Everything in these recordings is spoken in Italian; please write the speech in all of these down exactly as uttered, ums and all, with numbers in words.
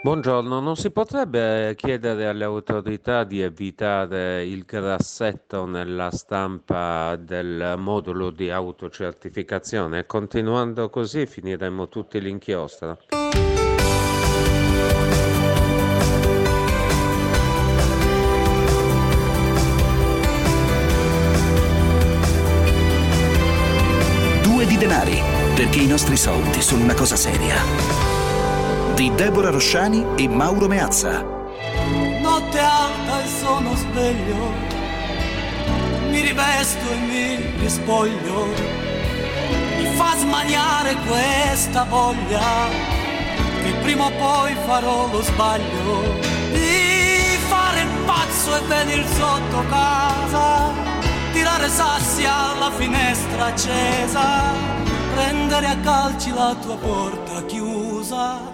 Buongiorno, non si potrebbe chiedere alle autorità di evitare il grassetto nella stampa del modulo di autocertificazione? Continuando così finiremo tutti l'inchiostro. Due di denari, perché i nostri soldi sono una cosa seria. Di Deborah Rosciani e Mauro Meazza. Notte alta e sono sveglio, mi rivesto e mi rispoglio, mi fa smaniare questa voglia che prima o poi farò lo sbaglio di fare il pazzo e venir sotto casa, tirare sassi alla finestra accesa, prendere a calci la tua porta chiusa.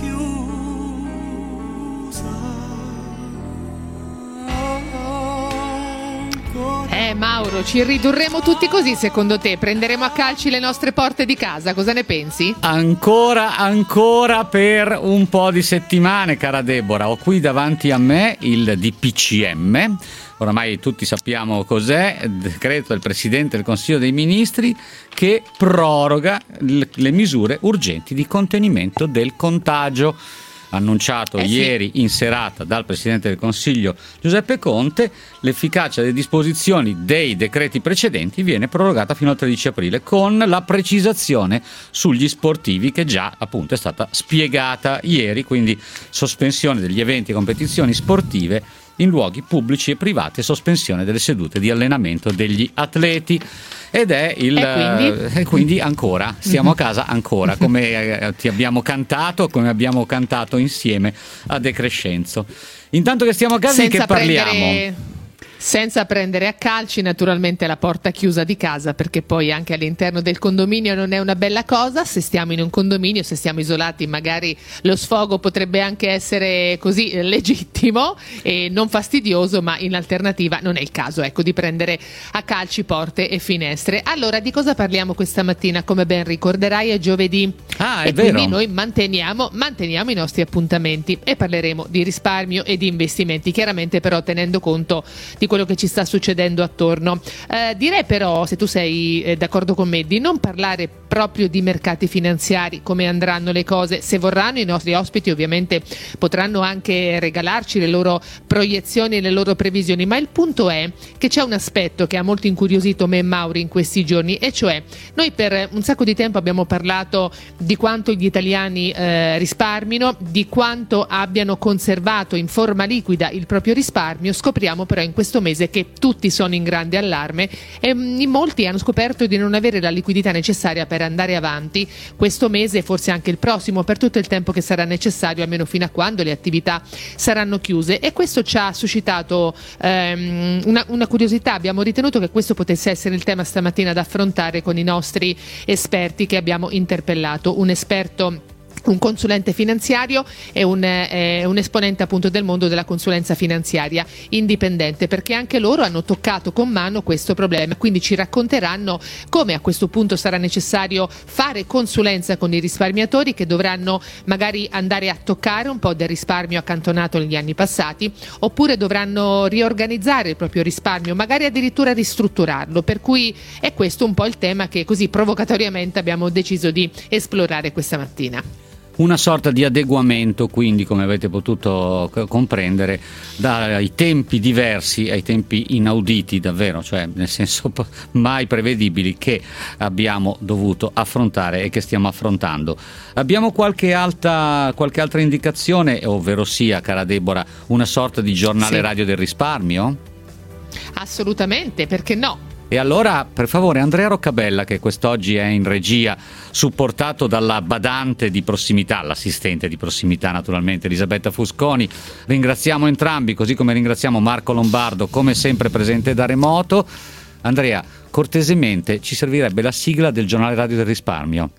Eh Mauro, ci ridurremo tutti così secondo te? Prenderemo a calci le nostre porte di casa, cosa ne pensi? Ancora, ancora per un po' di settimane, cara Deborah. Ho qui davanti a me il D P C M. Oramai tutti sappiamo cos'è, il decreto del Presidente del Consiglio dei Ministri che proroga le misure urgenti di contenimento del contagio. Annunciato eh sì. ieri in serata dal Presidente del Consiglio Giuseppe Conte, l'efficacia delle disposizioni dei decreti precedenti viene prorogata fino al tredici aprile, con la precisazione sugli sportivi che già appunto è stata spiegata ieri, quindi sospensione degli eventi e competizioni sportive in luoghi pubblici e privati e sospensione delle sedute di allenamento degli atleti. Ed è il e quindi? Eh, quindi ancora stiamo a casa ancora, come eh, ti abbiamo cantato, come abbiamo cantato insieme a De Crescenzo. Intanto che stiamo a casa, senza di che parliamo? Prendere... Senza prendere a calci naturalmente la porta chiusa di casa, perché poi anche all'interno del condominio non è una bella cosa. Se stiamo in un condominio, se stiamo isolati, magari lo sfogo potrebbe anche essere così legittimo e non fastidioso, ma in alternativa non è il caso, ecco, di prendere a calci porte e finestre. Allora, di cosa parliamo questa mattina? Come ben ricorderai è giovedì. Ah, è e vero. Quindi noi manteniamo, manteniamo i nostri appuntamenti e parleremo di risparmio e di investimenti, chiaramente però tenendo conto di quello che ci sta succedendo attorno. Eh, direi però, se tu sei eh, d'accordo con me, di non parlare proprio di mercati finanziari, come andranno le cose. Se vorranno, i nostri ospiti ovviamente potranno anche regalarci le loro proiezioni e le loro previsioni, ma il punto è che c'è un aspetto che ha molto incuriosito me e Mauri in questi giorni, e cioè noi per un sacco di tempo abbiamo parlato di quanto gli italiani eh, risparmino, di quanto abbiano conservato in forma liquida il proprio risparmio. Scopriamo però in questo mese che tutti sono in grande allarme e mh, molti hanno scoperto di non avere la liquidità necessaria per andare avanti questo mese e forse anche il prossimo, per tutto il tempo che sarà necessario, almeno fino a quando le attività saranno chiuse. E questo ci ha suscitato ehm, una, una curiosità. Abbiamo ritenuto che questo potesse essere il tema stamattina da affrontare con i nostri esperti che abbiamo interpellato. Un esperto, un consulente finanziario e un, eh, un esponente appunto del mondo della consulenza finanziaria indipendente, perché anche loro hanno toccato con mano questo problema, quindi ci racconteranno come a questo punto sarà necessario fare consulenza con i risparmiatori che dovranno magari andare a toccare un po' del risparmio accantonato negli anni passati, oppure dovranno riorganizzare il proprio risparmio, magari addirittura ristrutturarlo, per cui è questo un po' il tema che così provocatoriamente abbiamo deciso di esplorare questa mattina. Una sorta di adeguamento, quindi, come avete potuto comprendere, dai tempi diversi ai tempi inauditi davvero, cioè nel senso mai prevedibili, che abbiamo dovuto affrontare e che stiamo affrontando. Abbiamo qualche alta, qualche altra indicazione, ovvero sia, cara Deborah, una sorta di giornale sì. radio del risparmio? Assolutamente, perché no? E allora, per favore, Andrea Roccabella, che quest'oggi è in regia, supportato dalla badante di prossimità, l'assistente di prossimità naturalmente, Elisabetta Fusconi. Ringraziamo entrambi, così come ringraziamo Marco Lombardo, come sempre presente da remoto. Andrea, cortesemente ci servirebbe la sigla del giornale radio del risparmio.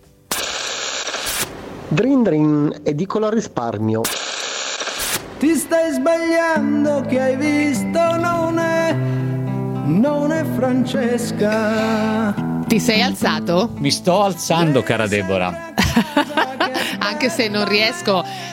Drin drin, edicola risparmio. Ti stai sbagliando, che hai visto non è, non è Francesca. Ti sei alzato? Mi sto alzando, cara Deborah. Anche se non riesco,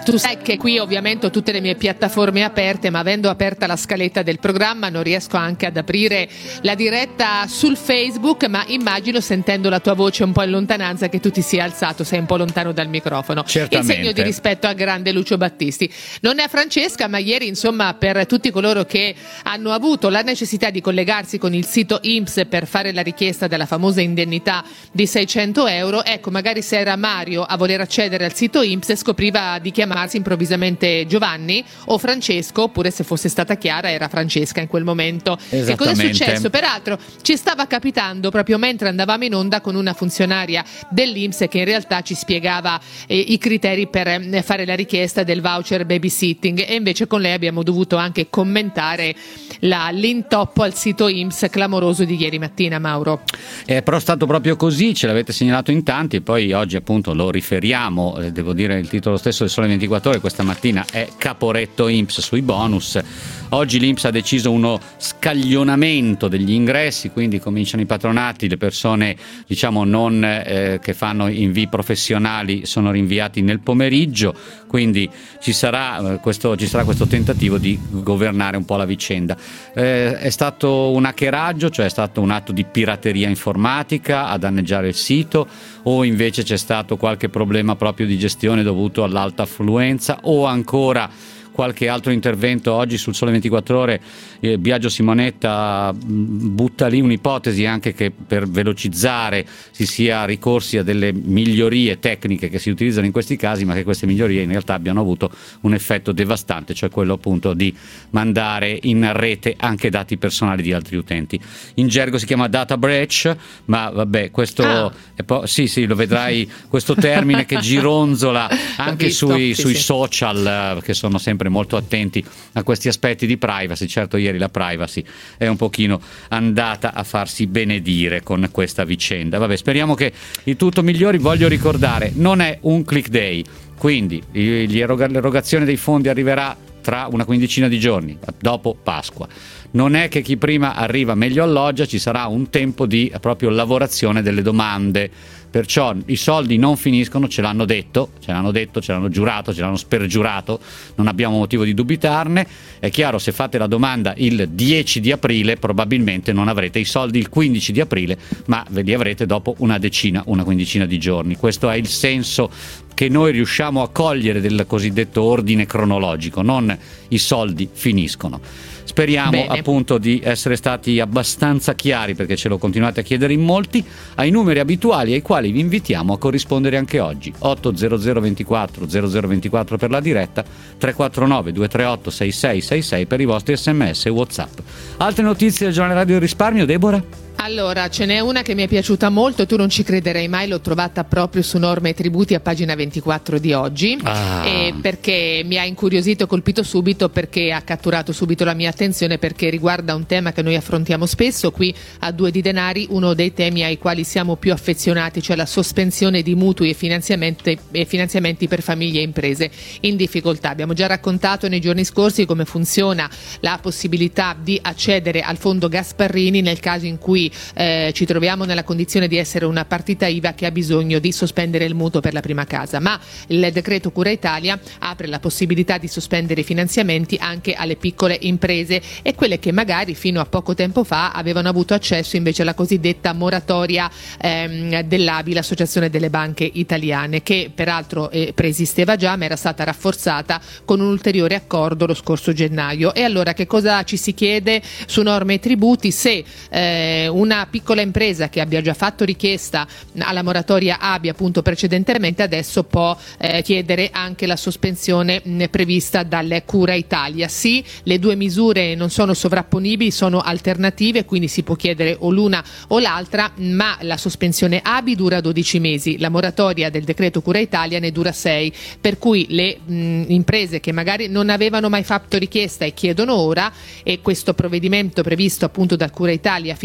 Tu sai che qui ovviamente ho tutte le mie piattaforme aperte, ma avendo aperta la scaletta del programma non riesco anche ad aprire la diretta sul Facebook, ma immagino, sentendo la tua voce un po' in lontananza, che tu ti sia alzato, sei un po' lontano dal microfono. Certamente. In segno di rispetto al grande Lucio Battisti. Non è Francesca, ma ieri, insomma, per tutti coloro che hanno avuto la necessità di collegarsi con il sito I N P S per fare la richiesta della famosa indennità di seicento euro, ecco, magari se era Mario a voler accedere al sito I N P S scopriva di chiamarsi improvvisamente Giovanni o Francesco, oppure se fosse stata Chiara era Francesca in quel momento. E cosa è successo? Peraltro ci stava capitando proprio mentre andavamo in onda con una funzionaria dell'I N P S che in realtà ci spiegava eh, i criteri per eh, fare la richiesta del voucher babysitting, e invece con lei abbiamo dovuto anche commentare la, l'intoppo al sito I N P S clamoroso di ieri mattina, Mauro. È però stato proprio così, ce l'avete segnalato in tanti, e poi oggi appunto lo riferiamo, eh, devo dire il titolo stesso del Sole ventiquattro Ore questa mattina è Caporetto I N P S sui bonus. Oggi l'I N P S ha deciso uno scaglionamento degli ingressi, quindi cominciano i patronati, le persone diciamo non eh, che fanno invii professionali sono rinviati nel pomeriggio, quindi ci sarà eh, questo, ci sarà questo tentativo di governare un po' la vicenda. Eh, è stato un hackeraggio, cioè è stato un atto di pirateria informatica a danneggiare il sito, o invece c'è stato qualche problema proprio di gestione dovuto all'alta affluenza, o ancora qualche altro intervento? Oggi sul Sole ventiquattro Ore eh, Biagio Simonetta butta lì un'ipotesi anche che per velocizzare si sia ricorsi a delle migliorie tecniche che si utilizzano in questi casi, ma che queste migliorie in realtà abbiano avuto un effetto devastante, cioè quello appunto di mandare in rete anche dati personali di altri utenti. In gergo si chiama data breach, ma vabbè, questo ah. è po- sì sì lo vedrai, questo termine che gironzola anche visto, sui, sì, sui sì. social, che sono sempre molto attenti a questi aspetti di privacy. Certo, ieri la privacy è un pochino andata a farsi benedire con questa vicenda. Vabbè, speriamo che il tutto migliori. Voglio ricordare, non è un click day, quindi l'erogazione dei fondi arriverà tra una quindicina di giorni, dopo Pasqua. Non è che chi prima arriva meglio alloggia, ci sarà un tempo di proprio lavorazione delle domande, perciò i soldi non finiscono, ce l'hanno detto, ce l'hanno detto, ce l'hanno giurato, ce l'hanno spergiurato, non abbiamo motivo di dubitarne. È chiaro, se fate la domanda il dieci di aprile probabilmente non avrete i soldi il quindici di aprile, ma ve li avrete dopo una decina, una quindicina di giorni. Questo è il senso che noi riusciamo a cogliere del cosiddetto ordine cronologico, non i soldi finiscono. Speriamo Bene. appunto di essere stati abbastanza chiari, perché ce lo continuate a chiedere in molti, ai numeri abituali ai quali vi invitiamo a corrispondere anche oggi. otto zero zero ventiquattro zero zero ventiquattro per la diretta, tre quattro nove due tre otto sei sei sei sei per i vostri sms e WhatsApp. Altre notizie del giornale Radio Risparmio, Deborah? Allora, ce n'è una che mi è piaciuta molto, tu non ci crederei mai, l'ho trovata proprio su Norme e Tributi a pagina ventiquattro di oggi, ah. e perché mi ha incuriosito e colpito subito, perché ha catturato subito la mia attenzione, perché riguarda un tema che noi affrontiamo spesso qui a Due di Denari, uno dei temi ai quali siamo più affezionati, cioè la sospensione di mutui e finanziamenti, e finanziamenti per famiglie e imprese in difficoltà. Abbiamo già raccontato nei giorni scorsi come funziona la possibilità di accedere al fondo Gasparrini nel caso in cui Eh, ci troviamo nella condizione di essere una partita I V A che ha bisogno di sospendere il mutuo per la prima casa, ma il decreto Cura Italia apre la possibilità di sospendere i finanziamenti anche alle piccole imprese e quelle che magari fino a poco tempo fa avevano avuto accesso invece alla cosiddetta moratoria ehm, dell'A B I, l'Associazione delle Banche Italiane, che peraltro eh, preesisteva già ma era stata rafforzata con un ulteriore accordo lo scorso gennaio. E allora che cosa ci si chiede su Norme e Tributi? Se eh, una piccola impresa che abbia già fatto richiesta alla moratoria A B I appunto precedentemente adesso può eh, chiedere anche la sospensione mh, prevista dal Cura Italia. Sì, le due misure non sono sovrapponibili, sono alternative, quindi si può chiedere o l'una o l'altra, ma la sospensione A B I dura dodici mesi, la moratoria del decreto Cura Italia ne dura sei, per cui le mh, imprese che magari non avevano mai fatto richiesta e chiedono ora, e questo provvedimento previsto appunto dal Cura Italia fino a settembre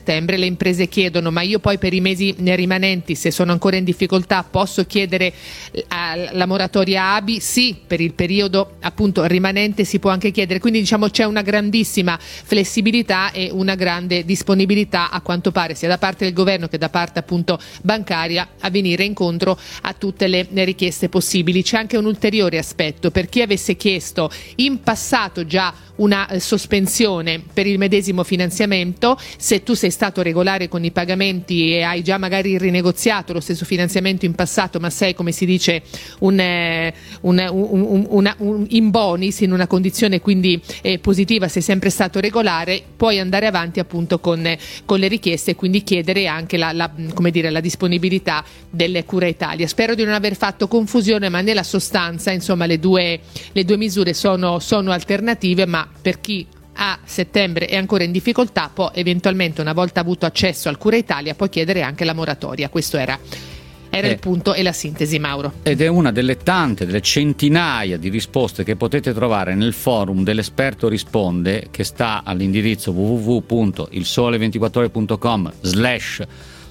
settembre. Le imprese chiedono: ma io poi per i mesi rimanenti, se sono ancora in difficoltà, posso chiedere la moratoria A B I? Sì, per il periodo appunto rimanente si può anche chiedere, quindi diciamo c'è una grandissima flessibilità e una grande disponibilità, a quanto pare, sia da parte del governo che da parte appunto bancaria, a venire incontro a tutte le richieste possibili. C'è anche un ulteriore aspetto: per chi avesse chiesto in passato già una sospensione per il medesimo finanziamento, se tu sei stato regolare con i pagamenti e hai già magari rinegoziato lo stesso finanziamento in passato, ma sei, come si dice, un, eh, un, un, un, una, un in bonis, in una condizione quindi eh, positiva, sei sempre stato regolare, puoi andare avanti appunto con, eh, con le richieste e quindi chiedere anche la, la, come dire, la disponibilità delle Cura Italia. Spero di non aver fatto confusione, ma nella sostanza insomma le due, le due misure sono, sono alternative, ma per chi a settembre è ancora in difficoltà può eventualmente, una volta avuto accesso al Cura Italia, può chiedere anche la moratoria. Questo era Era eh, il punto e la sintesi, Mauro. Ed è una delle tante, delle centinaia di risposte che potete trovare nel forum dell'Esperto Risponde, che sta all'indirizzo w w w punto il sole ventiquattro ore punto com slash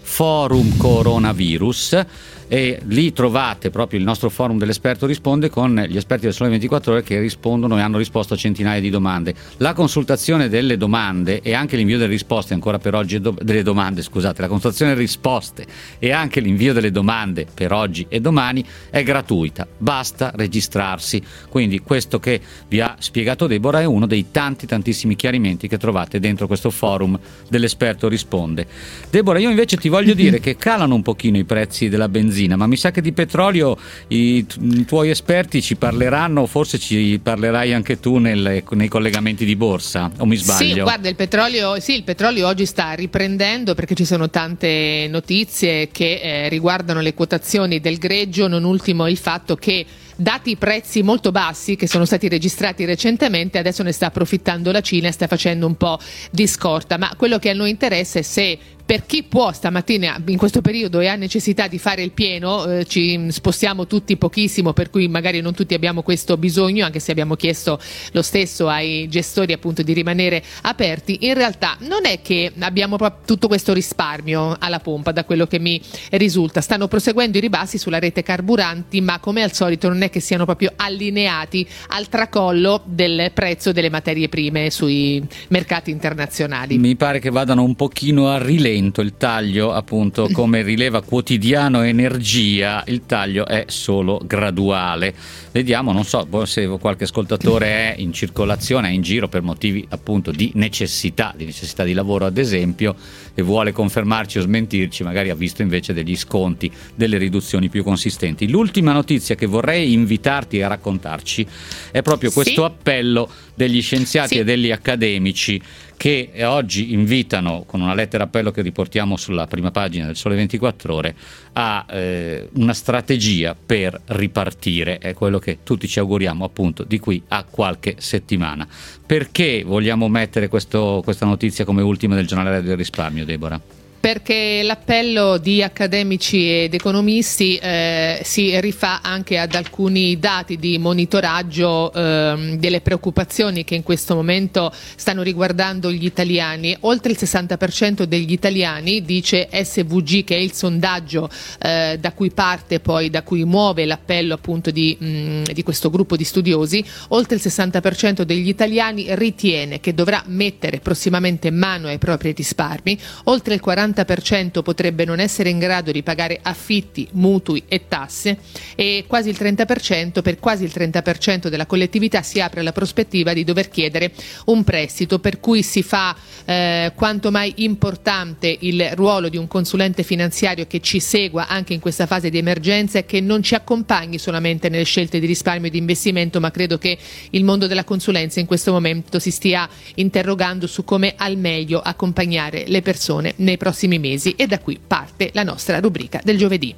forum coronavirus, e lì trovate proprio il nostro forum dell'Esperto Risponde con gli esperti del Sole ventiquattro Ore che rispondono e hanno risposto a centinaia di domande. La consultazione delle domande e anche l'invio delle risposte, ancora per oggi, do- delle domande, scusate, la consultazione delle risposte e anche l'invio delle domande per oggi e domani è gratuita, basta registrarsi. Quindi questo che vi ha spiegato Deborah è uno dei tanti tantissimi chiarimenti che trovate dentro questo forum dell'Esperto Risponde. Deborah, io invece ti voglio dire che calano un pochino i prezzi della benzina, ma mi sa che di petrolio i, i tuoi esperti ci parleranno, forse ci parlerai anche tu nel, nei collegamenti di borsa, o mi sbaglio? Sì, guarda, il petrolio, sì, il petrolio oggi sta riprendendo perché ci sono tante notizie che eh, riguardano le quotazioni del greggio, non ultimo il fatto che, dati i prezzi molto bassi che sono stati registrati recentemente, adesso ne sta approfittando la Cina e sta facendo un po' di scorta. Ma quello che a noi interessa è se, per chi può stamattina in questo periodo e ha necessità di fare il pieno, eh, ci spostiamo tutti pochissimo, per cui magari non tutti abbiamo questo bisogno, anche se abbiamo chiesto lo stesso ai gestori appunto di rimanere aperti. In realtà non è che abbiamo proprio tutto questo risparmio alla pompa, da quello che mi risulta. Stanno proseguendo i ribassi sulla rete carburanti, ma come al solito non è che siano proprio allineati al tracollo del prezzo delle materie prime sui mercati internazionali. Mi pare che vadano un pochino a rilento il taglio, appunto, come rileva Quotidiano Energia, il taglio è solo graduale. Vediamo, non so se qualche ascoltatore è in circolazione, è in giro per motivi appunto di necessità, di necessità di lavoro ad esempio, e vuole confermarci o smentirci, magari ha visto invece degli sconti, delle riduzioni più consistenti. L'ultima notizia che vorrei invitarti a raccontarci è proprio questo sì? appello degli scienziati sì. e degli accademici che oggi invitano, con una lettera appello che riportiamo sulla prima pagina del Sole ventiquattro Ore, a eh, una strategia per ripartire. È quello che tutti ci auguriamo appunto di qui a qualche settimana. Perché vogliamo mettere questo, questa notizia come ultima del giornale del risparmio, Deborah? Perché l'appello di accademici ed economisti eh, si rifà anche ad alcuni dati di monitoraggio eh, delle preoccupazioni che in questo momento stanno riguardando gli italiani. Oltre il sessanta per cento degli italiani, dice S V G, che è il sondaggio eh, da cui parte poi, da cui muove l'appello appunto di, mh, di questo gruppo di studiosi, oltre il sessanta per cento degli italiani ritiene che dovrà mettere prossimamente mano ai propri risparmi, oltre il quaranta per cento potrebbe non essere in grado di pagare affitti, mutui e tasse, e quasi il trenta per cento, per quasi il trenta per cento della collettività si apre alla prospettiva di dover chiedere un prestito, per cui si fa eh, quanto mai importante il ruolo di un consulente finanziario che ci segua anche in questa fase di emergenza e che non ci accompagni solamente nelle scelte di risparmio e di investimento, ma credo che il mondo della consulenza in questo momento si stia interrogando su come al meglio accompagnare le persone nei prossimi mesi, e da qui parte la nostra rubrica del giovedì.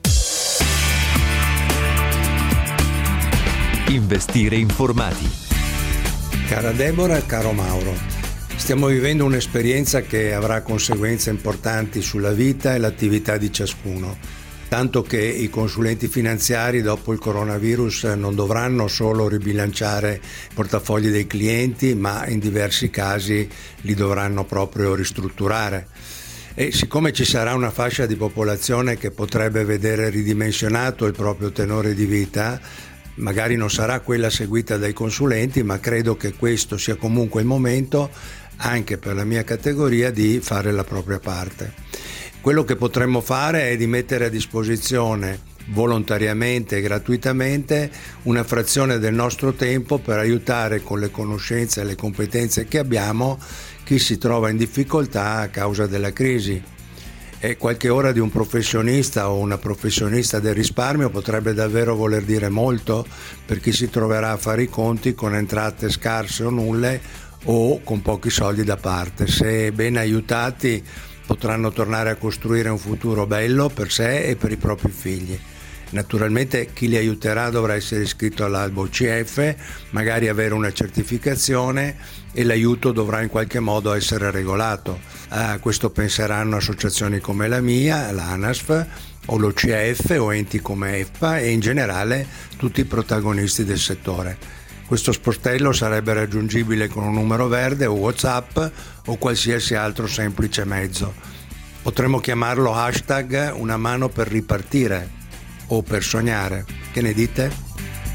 Investire informati. Cara Deborah e caro Mauro, stiamo vivendo un'esperienza che avrà conseguenze importanti sulla vita e l'attività di ciascuno. tanto che i consulenti finanziari dopo il coronavirus non dovranno solo ribilanciare i portafogli dei clienti, ma in diversi casi li dovranno proprio ristrutturare. E siccome ci sarà una fascia di popolazione che potrebbe vedere ridimensionato il proprio tenore di vita, magari non sarà quella seguita dai consulenti, ma credo che questo sia comunque il momento, anche per la mia categoria, di fare la propria parte. Quello che potremmo fare è di mettere a disposizione volontariamente e gratuitamente una frazione del nostro tempo per aiutare con le conoscenze e le competenze che abbiamo chi si trova in difficoltà a causa della crisi. E qualche ora di un professionista o una professionista del risparmio potrebbe davvero voler dire molto per chi si troverà a fare i conti con entrate scarse o nulle o con pochi soldi da parte. Se ben aiutati potranno tornare a costruire un futuro bello per sé e per i propri figli. Naturalmente chi li aiuterà dovrà essere iscritto all'albo C F, magari avere una certificazione, e l'aiuto dovrà in qualche modo essere regolato. A questo penseranno associazioni come la mia, l'ANASF, o l'O C F o enti come E F P A e in generale tutti i protagonisti del settore. Questo sportello sarebbe raggiungibile con un numero verde o WhatsApp o qualsiasi altro semplice mezzo. Potremmo chiamarlo hashtag una mano per ripartire o per sognare. Che ne dite?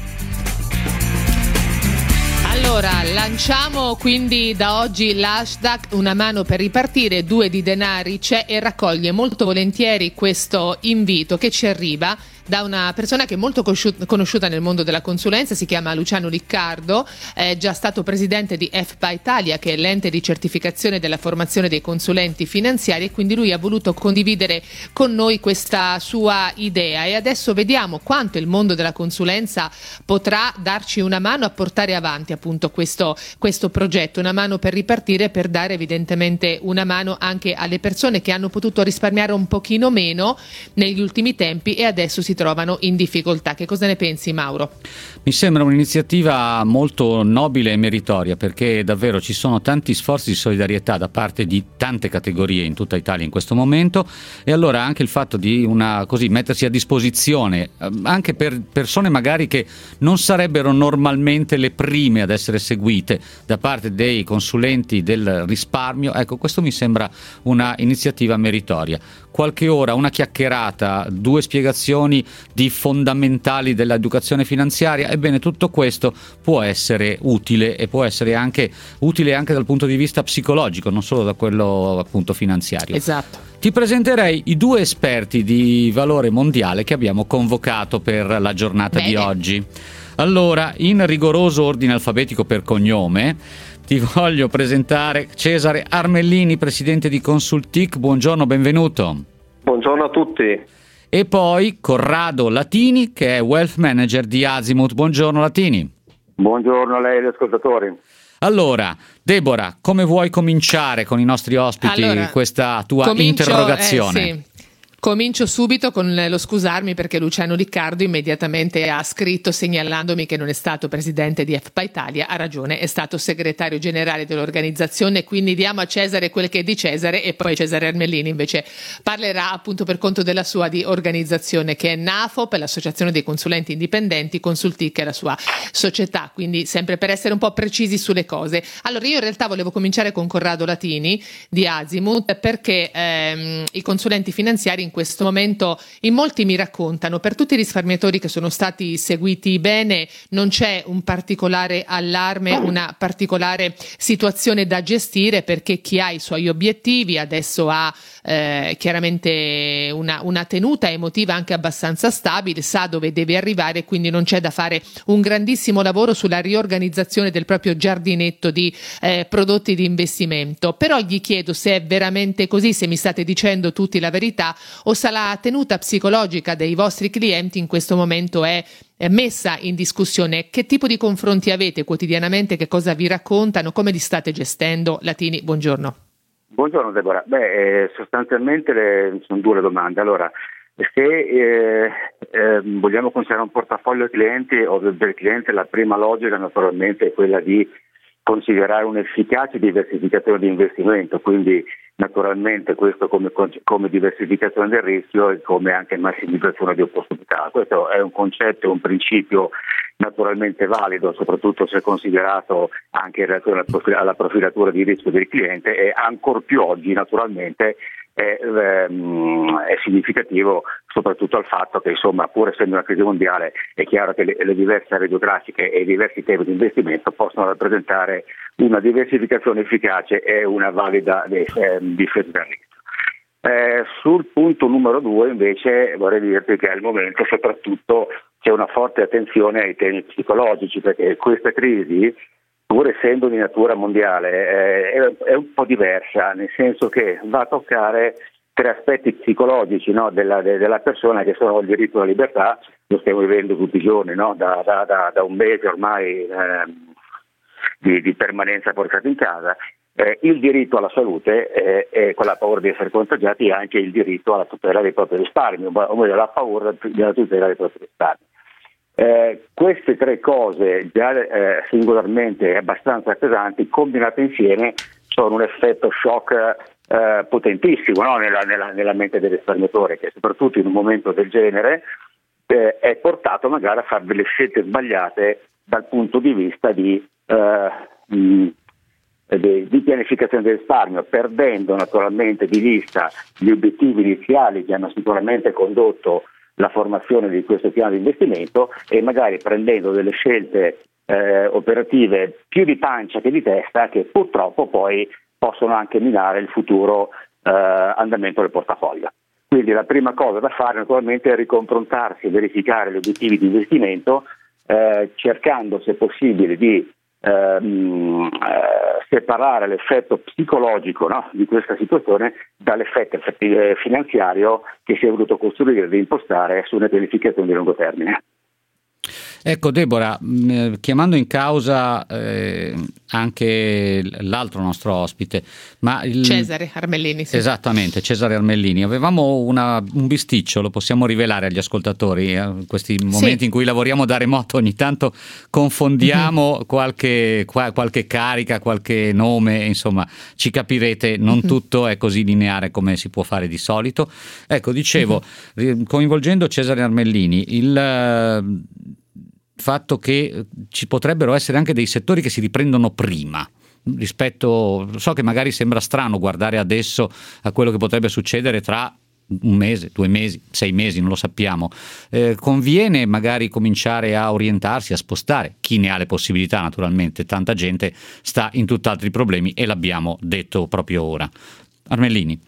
Allora, lanciamo quindi da oggi l'hashtag una mano per ripartire, due di denari c'è, e raccoglie molto volentieri questo invito che ci arriva da una persona che è molto conosciuta nel mondo della consulenza. Si chiama Luciano Liccardo, è già stato presidente di E F P A Italia, che è l'ente di certificazione della formazione dei consulenti finanziari, e quindi lui ha voluto condividere con noi questa sua idea, e adesso vediamo quanto il mondo della consulenza potrà darci una mano a portare avanti appunto questo, questo progetto, una mano per ripartire, per dare evidentemente una mano anche alle persone che hanno potuto risparmiare un pochino meno negli ultimi tempi e adesso si trovano in difficoltà. Che cosa ne pensi, Mauro? Mi sembra un'iniziativa molto nobile e meritoria, perché davvero ci sono tanti sforzi di solidarietà da parte di tante categorie in tutta Italia in questo momento, e allora anche il fatto di una così mettersi a disposizione eh, anche per persone magari che non sarebbero normalmente le prime ad essere seguite da parte dei consulenti del risparmio, ecco, questo mi sembra una iniziativa meritoria. Qualche ora, una chiacchierata, due spiegazioni di fondamentali dell'educazione finanziaria, ebbene tutto questo può essere utile, e può essere anche utile anche dal punto di vista psicologico, non solo da quello appunto finanziario. Esatto. Ti presenterei i due esperti di valore mondiale che abbiamo convocato per la giornata Bene. di oggi. Allora, in rigoroso ordine alfabetico per cognome, ti voglio presentare Cesare Armellini, presidente di Consultic. Buongiorno, benvenuto. Buongiorno a tutti. E poi Corrado Latini, che è Wealth Manager di Azimut. Buongiorno Latini. Buongiorno a lei e agli ascoltatori. Allora, Deborah, come vuoi cominciare con i nostri ospiti allora, questa tua comincio, interrogazione? Eh, sì. Comincio subito con lo scusarmi, perché Luciano Liccardo immediatamente ha scritto segnalandomi che non è stato presidente di E F P A Italia. Ha ragione, è stato segretario generale dell'organizzazione, quindi diamo a Cesare quel che è di Cesare, e poi Cesare Armellini invece parlerà appunto per conto della sua di organizzazione, che è NAFO, per l'Associazione dei Consulenti Indipendenti, Consultic è la sua società, quindi sempre per essere un po' precisi sulle cose. Allora, io in realtà volevo cominciare con Corrado Latini di Azimut, perché ehm, i consulenti finanziari in questo momento in molti mi raccontano, per tutti i risparmiatori che sono stati seguiti bene, non c'è un particolare allarme, una particolare situazione da gestire, perché chi ha i suoi obiettivi adesso ha eh, chiaramente una, una tenuta emotiva anche abbastanza stabile, sa dove deve arrivare, quindi non c'è da fare un grandissimo lavoro sulla riorganizzazione del proprio giardinetto di eh, prodotti di investimento. Però gli chiedo se è veramente così, se mi state dicendo tutti la verità, o se la tenuta psicologica dei vostri clienti in questo momento è, è messa in discussione. Che tipo di confronti avete quotidianamente? Che cosa vi raccontano? Come li state gestendo? Latini, buongiorno. Buongiorno Deborah. Beh, eh, sostanzialmente le, sono due le domande. Allora, se eh, eh, vogliamo considerare un portafoglio clienti o del cliente, la prima logica naturalmente è quella di considerare un efficace diversificatore di investimento, quindi naturalmente questo come, come diversificazione del rischio e come anche massimizzazione di opportunità. Questo è un concetto, un principio naturalmente valido, soprattutto se considerato anche in relazione alla profilatura di rischio del cliente, e ancor più oggi naturalmente è, ehm, è significativo soprattutto al fatto che, insomma, pur essendo una crisi mondiale, è chiaro che le, le diverse aree geografiche e i diversi temi di investimento possono rappresentare una diversificazione efficace e una valida eh, difesa del rischio. Eh, sul punto numero due invece vorrei dirti che al momento soprattutto c'è una forte attenzione ai temi psicologici, perché questa crisi, pur essendo di natura mondiale, eh, è, è un po' diversa, nel senso che va a toccare tre aspetti psicologici, no, della, de, della persona, che sono il diritto alla libertà. Lo stiamo vivendo tutti i giorni, no, da, da, da, da un mese ormai eh, di, di permanenza portata in casa, eh, il diritto alla salute eh, e con la paura di essere contagiati, e anche il diritto alla tutela dei propri risparmi, o meglio la paura della tutela dei propri risparmi. Eh, queste tre cose già eh, singolarmente abbastanza pesanti, combinate insieme, sono un effetto shock eh, potentissimo, no? nella, nella, nella mente del risparmiatore, che soprattutto in un momento del genere eh, è portato magari a fare delle scelte sbagliate dal punto di vista di, eh, mh, di, di pianificazione del risparmio, perdendo naturalmente di vista gli obiettivi iniziali che hanno sicuramente condotto la formazione di questo piano di investimento, e magari prendendo delle scelte eh, operative più di pancia che di testa, che purtroppo poi possono anche minare il futuro eh, andamento del portafoglio. Quindi la prima cosa da fare naturalmente è riconfrontarsi e verificare gli obiettivi di investimento, eh, cercando se possibile di eh, mh, eh, separare l'effetto psicologico, no, di questa situazione dall'effetto finanziario che si è voluto costruire e impostare su una pianificazione di lungo termine. Ecco Deborah, chiamando in causa eh, anche l'altro nostro ospite, ma il... Cesare Armellini. Sì. Esattamente, Cesare Armellini. Avevamo una, un bisticcio, lo possiamo rivelare agli ascoltatori, eh, in questi momenti sì. in cui lavoriamo da remoto ogni tanto confondiamo mm-hmm. qualche, qua, qualche carica, qualche nome, insomma ci capirete, non mm-hmm. tutto è così lineare come si può fare di solito. Ecco, dicevo, mm-hmm. coinvolgendo Cesare Armellini, il fatto che ci potrebbero essere anche dei settori che si riprendono prima rispetto, so che magari sembra strano guardare adesso a quello che potrebbe succedere tra un mese, due mesi, sei mesi, non lo sappiamo. Eh, conviene magari cominciare a orientarsi, a spostare chi ne ha le possibilità, naturalmente tanta gente sta in tutt'altri problemi e l'abbiamo detto proprio ora. Armellini.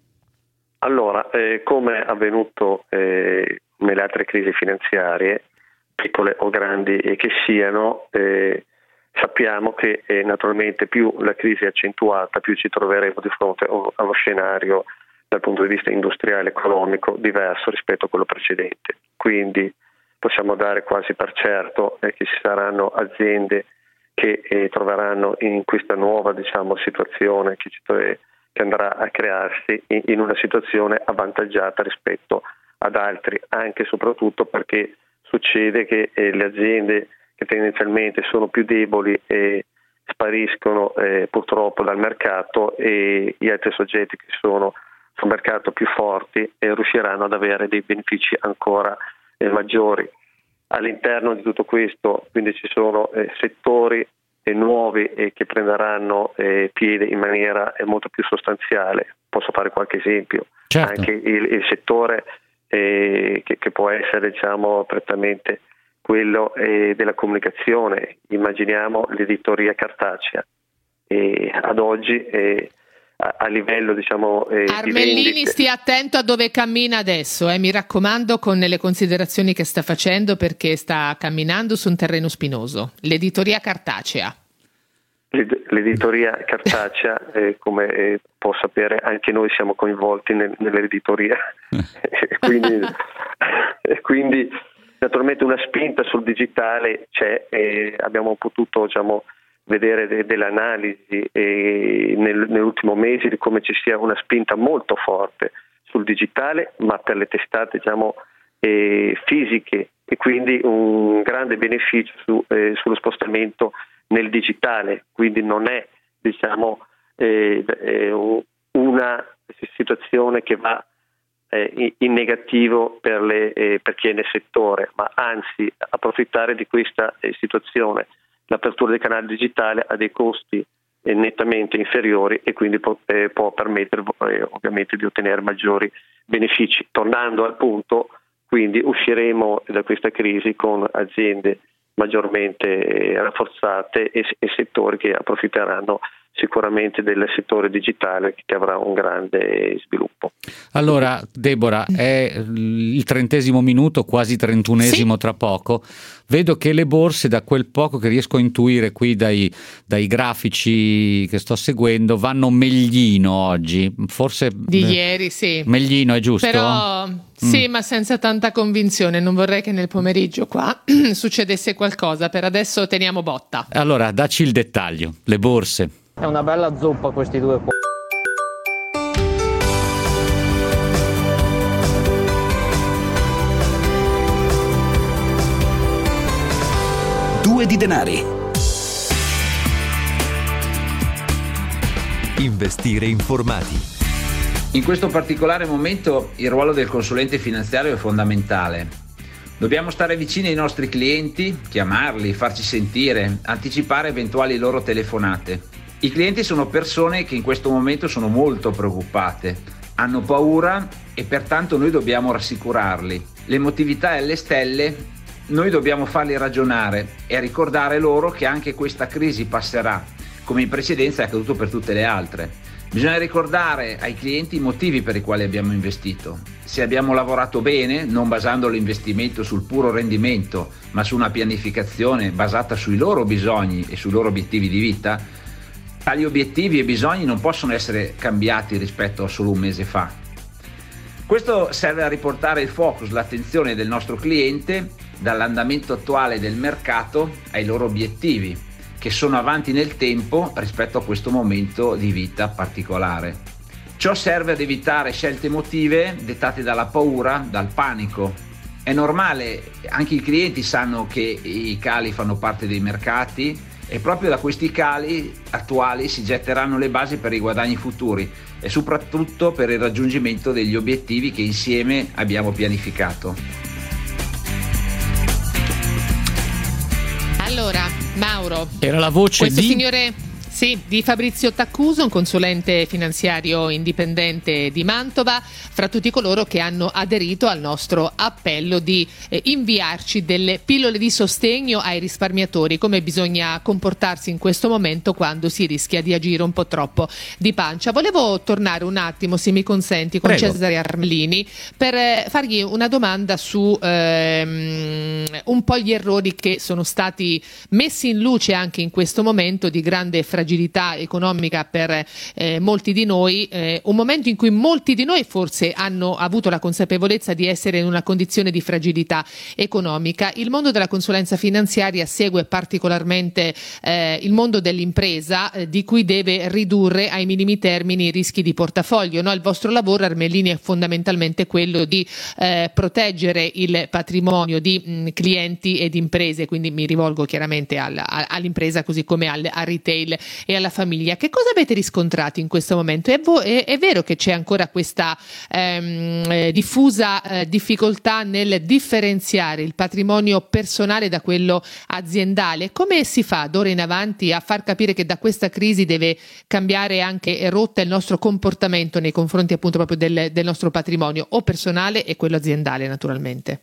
Allora, eh, come è avvenuto eh, nelle altre crisi finanziarie, piccole o grandi e che siano, eh, sappiamo che eh, naturalmente più la crisi è accentuata, più ci troveremo di fronte a uno scenario dal punto di vista industriale e economico diverso rispetto a quello precedente. Quindi possiamo dare quasi per certo eh, che ci saranno aziende che eh, troveranno in questa nuova, diciamo, situazione che, ci, che andrà a crearsi in, in una situazione avvantaggiata rispetto ad altri, anche e soprattutto perché succede che eh, le aziende che tendenzialmente sono più deboli eh, spariscono eh, purtroppo dal mercato, e gli altri soggetti che sono sul mercato più forti eh, riusciranno ad avere dei benefici ancora eh, maggiori. All'interno di tutto questo quindi ci sono eh, settori eh, nuovi eh, che prenderanno eh, piede in maniera eh, molto più sostanziale. Posso fare qualche esempio? Certo. Anche il, il settore Eh, che, che può essere, diciamo, prettamente quello eh, della comunicazione. Immaginiamo l'editoria cartacea. E ad oggi eh, a, a livello, diciamo, eh, Armellini, di stia attento a dove cammina adesso, eh, mi raccomando, con le considerazioni che sta facendo, perché sta camminando su un terreno spinoso. L'editoria cartacea. L'editoria cartacea, eh, come eh, può sapere, anche noi siamo coinvolti nel, nell'editoria, quindi, quindi naturalmente una spinta sul digitale c'è, e abbiamo potuto, diciamo, vedere de, delle analisi eh, nel, nell'ultimo mese di come ci sia una spinta molto forte sul digitale, ma per le testate, diciamo, eh, fisiche, e quindi un grande beneficio su, eh, sullo spostamento nel digitale. Quindi non è, diciamo, eh, eh, un una situazione che va eh, in negativo per, le, eh, per chi è nel settore, ma anzi approfittare di questa eh, situazione. L'apertura del canale digitale ha dei costi eh, nettamente inferiori e quindi può, eh, può permettere eh, ovviamente di ottenere maggiori benefici. Tornando al punto, quindi usciremo da questa crisi con aziende maggiormente eh, rafforzate e, e settori che approfitteranno sicuramente del settore digitale, che avrà un grande sviluppo. Allora, Deborah, è il trentesimo minuto, quasi trentunesimo sì. tra poco. Vedo che le borse, da quel poco che riesco a intuire qui dai, dai grafici che sto seguendo, vanno meglino oggi. Forse di eh, ieri, sì. Meglino, è giusto? Però sì, mm. ma senza tanta convinzione. Non vorrei che nel pomeriggio qua succedesse qualcosa. Per adesso teniamo botta. Allora, dacci il dettaglio. Le borse. È una bella zuppa questi due qua. Due di denari. Investire informati. In questo particolare momento il ruolo del consulente finanziario è fondamentale. Dobbiamo stare vicini ai nostri clienti, chiamarli, farci sentire, anticipare eventuali loro telefonate. I clienti sono persone che in questo momento sono molto preoccupate, hanno paura e pertanto noi dobbiamo rassicurarli. L'emotività è alle stelle, noi dobbiamo farli ragionare e ricordare loro che anche questa crisi passerà, come in precedenza è accaduto per tutte le altre. Bisogna ricordare ai clienti i motivi per i quali abbiamo investito. Se abbiamo lavorato bene, non basando l'investimento sul puro rendimento, ma su una pianificazione basata sui loro bisogni e sui loro obiettivi di vita, tali obiettivi e bisogni non possono essere cambiati rispetto a solo un mese fa. Questo serve a riportare il focus, l'attenzione del nostro cliente dall'andamento attuale del mercato ai loro obiettivi, che sono avanti nel tempo rispetto a questo momento di vita particolare. Ciò serve ad evitare scelte emotive dettate dalla paura, dal panico. È normale, anche i clienti sanno che i cali fanno parte dei mercati e proprio da questi cali attuali si getteranno le basi per i guadagni futuri e soprattutto per il raggiungimento degli obiettivi che insieme abbiamo pianificato. Allora, Mauro, era la voce questo di signore Sì, di Fabrizio Taccuso, un consulente finanziario indipendente di Mantova, fra tutti coloro che hanno aderito al nostro appello di eh, inviarci delle pillole di sostegno ai risparmiatori, come bisogna comportarsi in questo momento quando si rischia di agire un po' troppo di pancia. Volevo tornare un attimo, se mi consenti, con Prego. Cesare Armelini per eh, fargli una domanda su ehm, un po' gli errori che sono stati messi in luce anche in questo momento di grande fragilità economica per eh, molti di noi, eh, un momento in cui molti di noi forse hanno avuto la consapevolezza di essere in una condizione di fragilità economica. Il mondo della consulenza finanziaria segue particolarmente eh, il mondo dell'impresa, eh, di cui deve ridurre ai minimi termini i rischi di portafoglio, no? Il vostro lavoro, Armelini, è fondamentalmente quello di eh, proteggere il patrimonio di mh, clienti ed imprese, quindi mi rivolgo chiaramente al, a, all'impresa così come al, al retail e alla famiglia. Che cosa avete riscontrato in questo momento? È, vo- è, è vero che c'è ancora questa ehm, eh, diffusa eh, difficoltà nel differenziare il patrimonio personale da quello aziendale? Come si fa d'ora in avanti a far capire che da questa crisi deve cambiare anche rotta il nostro comportamento nei confronti appunto proprio del, del nostro patrimonio, o personale e quello aziendale, naturalmente?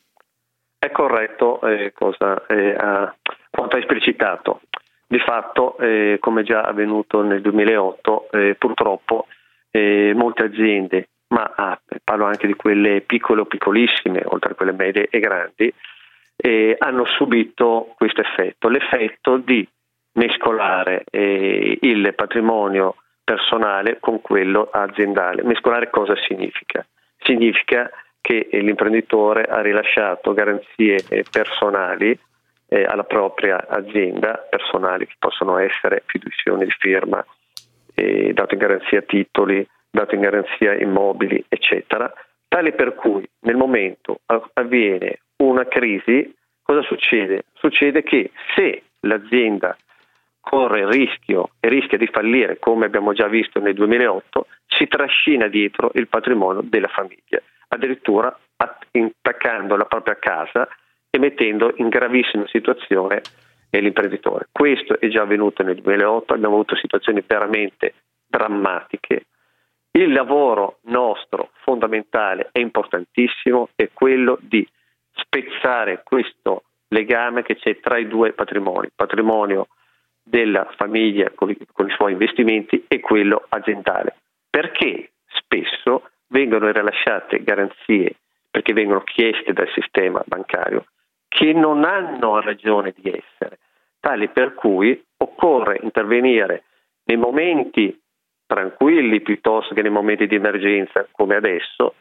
È corretto eh, cosa, eh, ha, quanto ha esplicitato. Di fatto, eh, come già avvenuto nel duemilaotto, eh, purtroppo eh, molte aziende, ma ah, parlo anche di quelle piccole o piccolissime, oltre a quelle medie e grandi, eh, hanno subito questo effetto, l'effetto di mescolare eh, il patrimonio personale con quello aziendale. Mescolare cosa significa? Significa che l'imprenditore ha rilasciato garanzie eh, personali Eh, alla propria azienda, personali che possono essere fiduzioni di firma, eh, dato in garanzia titoli, dato in garanzia immobili, eccetera, tale per cui nel momento avviene una crisi, cosa succede? Succede che se l'azienda corre il rischio e rischia di fallire, come abbiamo già visto nel duemilaotto, si trascina dietro il patrimonio della famiglia, addirittura intaccando la propria casa e mettendo in gravissima situazione l'imprenditore. Questo è già avvenuto nel duemilaotto, abbiamo avuto situazioni veramente drammatiche. Il lavoro nostro fondamentale e importantissimo è quello di spezzare questo legame che c'è tra i due patrimoni, patrimonio della famiglia con i, con i suoi investimenti e quello aziendale, perché spesso vengono rilasciate garanzie, perché vengono chieste dal sistema bancario, che non hanno ragione di essere, tali per cui occorre intervenire nei momenti tranquilli piuttosto che nei momenti di emergenza come adesso